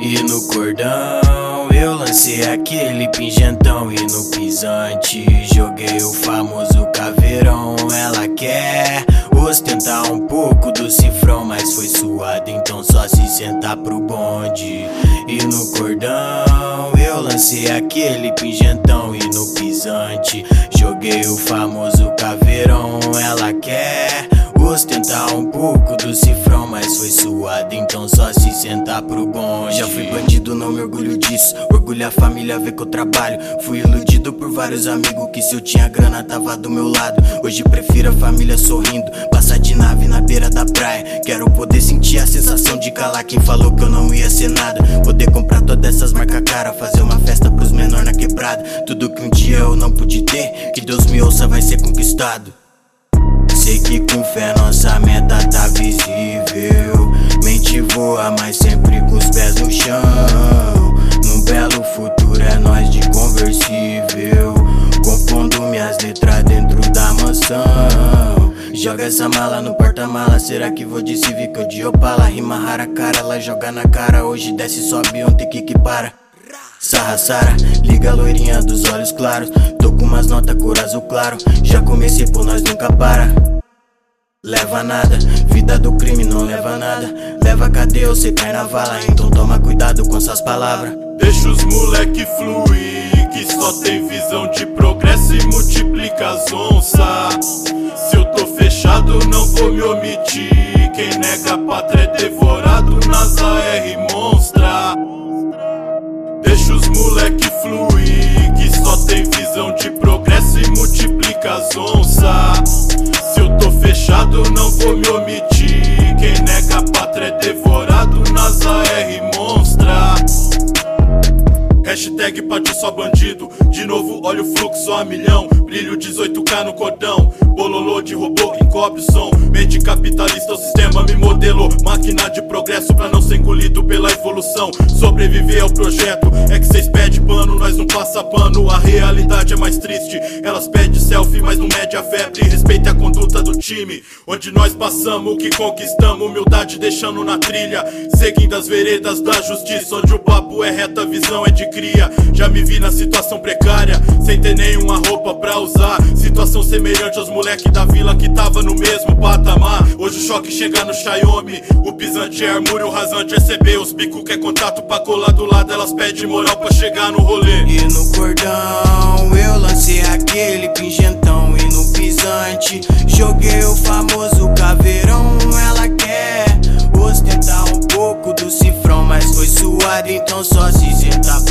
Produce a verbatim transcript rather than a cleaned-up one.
E no cordão eu lancei aquele pingentão. E no pisante joguei o famoso caveirão. Ela quer ostentar um pouco do cifrão, mas foi suado, então só se sentar pro bonde. E no cordão eu lancei aquele pingentão. E no pisante joguei o famoso caveirão. Ela quer ostentar um pouco do cifrão, mas foi suado, então só se sentar pro bonde. Já fui bandido, não me orgulho disso. Orgulho a família ver que eu trabalho. Fui iludido por vários amigos que se eu tinha grana tava do meu lado. Hoje prefiro a família sorrindo, passar de nave na beira da praia. Quero poder sentir a sensação de calar quem falou que eu não ia ser nada. Poder comprar todas essas marcas cara, fazer uma festa pros menor na quebrada. Tudo que um dia eu não pude ter, que Deus me ouça, vai ser conquistado. Sei que com fé nossa meta tá visível. Mente voa, mas sempre com os pés no chão. Num belo futuro é nós de conversível, compondo minhas letras dentro da mansão. Joga essa mala no porta-mala, será que vou de Civic ou de Opala? Rima rara, cara, ela joga na cara. Hoje desce, sobe, ontem que que para. Sarra, Sara, liga a loirinha dos olhos claros. Tô com umas notas cor azul claro. Já comecei por nós nunca para. Leva nada, vida do crime não leva nada. Leva cadeia ou cê cai na vala, então toma cuidado com suas palavras. Deixa os moleque fluir, que só tem visão de progresso e multiplica as onças. Se eu tô fechado não vou me omitir. Quem nega a pátria é devorado nas A R monstra. Deixa os moleque fluir, que só tem visão de progresso e multiplica as onças. Se eu tô fechado não vou me omitir. Quem nega a pátria é devorado nas A R monstra. Hashtag pátio só bandido. De novo olha o fluxo a milhão. Brilho dezoito K no cordão. Bololô de robô encobre o som. Mente capitalista o sistema me modelou. Máquina de progresso pra não ser engolido pela evolução. Sobreviver ao projeto. É que cês pedem pano, nós não passa pano. A realidade é mais triste. Elas pedem selfie, mas não mede a febre. Respeite a conduta do time. Onde nós passamos, o que conquistamos. Humildade deixando na trilha. Seguindo as veredas da justiça. Onde o papo é reto, a visão é de cria. Já me vi na situação precária, sem ter nenhuma roupa pra usar. Situação semelhante aos moleque da vila que tava no mesmo patamar. Hoje o choque chega no Xiaomi. O pisante é armúrio, o rasante é C B. Os bico quer contato pra colar do lado. Elas pedem moral pra chegar no rolê. E no cordão eu lancei aquele pingentão. E no pisante joguei o famoso caveirão. Ela quer ostentar um pouco do cifrão, mas foi suado, então só se sentar